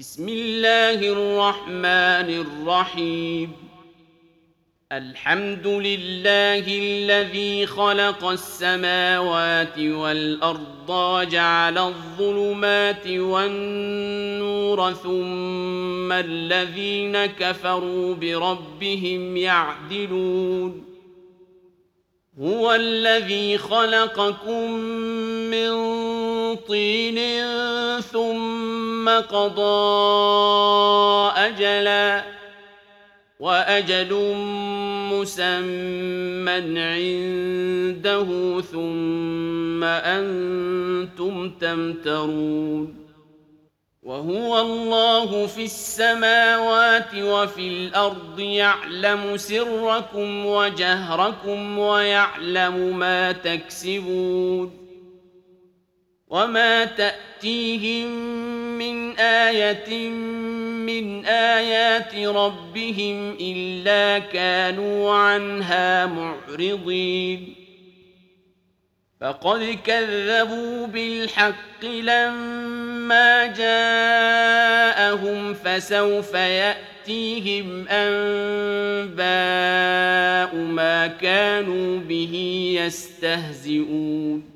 بسم الله الرحمن الرحيم. الحمد لله الذي خلق السماوات والأرض وجعل الظلمات والنور ثم الذين كفروا بربهم يعدلون. هو الذي خلقكم من طين ثم قضى أجلا وأجل مسمى عنده ثم أنتم تمترون. وهو الله في السماوات وفي الأرض يعلم سركم وجهركم ويعلم ما تكسبون. وما تأتيهم من آية من آيات ربهم إلا كانوا عنها معرضين. فقد كذبوا بالحق لما جاءهم فسوف يأتيهم أنباء ما كانوا به يستهزئون.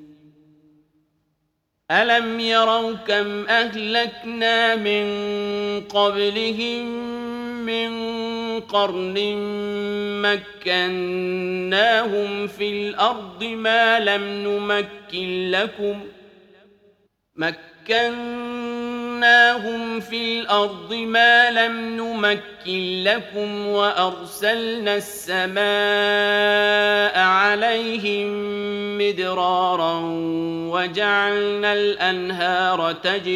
ألم يروا كم أهلكنا من قبلهم من قرن مكناهم في الأرض ما لم نمكن لكم وأرسلنا السماء عليهم مدرارا وجعلنا الأنهار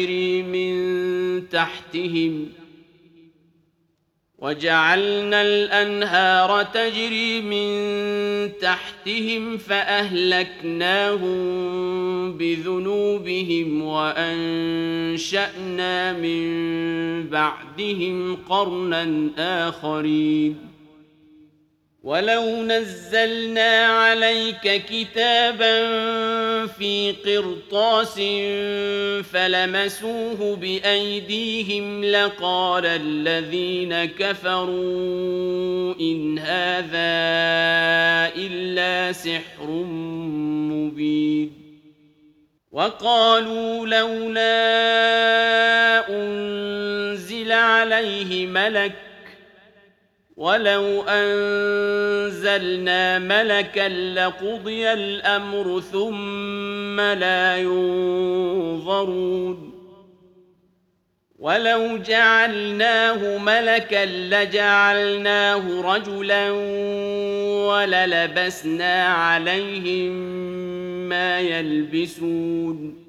تجري من تحتهم فأهلكناهم بذنوبهم وأنشأنا من بعدهم قرنا آخرين. ولو نزلنا عليك كتابا في قرطاس فلمسوه بأيديهم لقال الذين كفروا إن هذا إلا سحر مبين. وقالوا لولا أنزل عليه ملك ولو أنزلنا ملكا لقضي الأمر ثم لا ينظرون. ولو جعلناه ملكا لجعلناه رجلا وللبسنا عليهم ما يلبسون.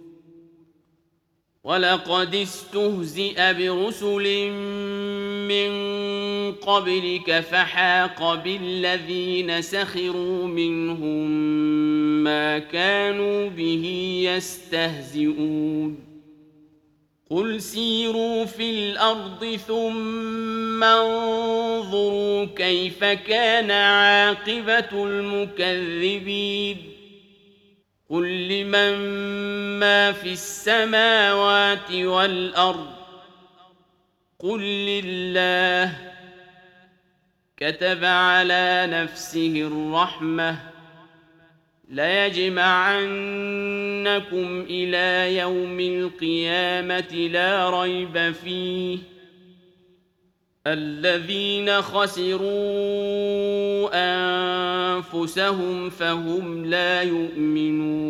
ولقد استهزئ برسل من قبلك فحاق بالذين سخروا منهم ما كانوا به يستهزئون. قل سيروا في الأرض ثم انظروا كيف كان عاقبة المكذبين. قل لمن ما في السماوات والأرض قل لله. كتب على نفسه الرحمة ليجمعنكم إلى يوم القيامة لا ريب فيه الذين خسروا أنفسهم فهم لا يؤمنون.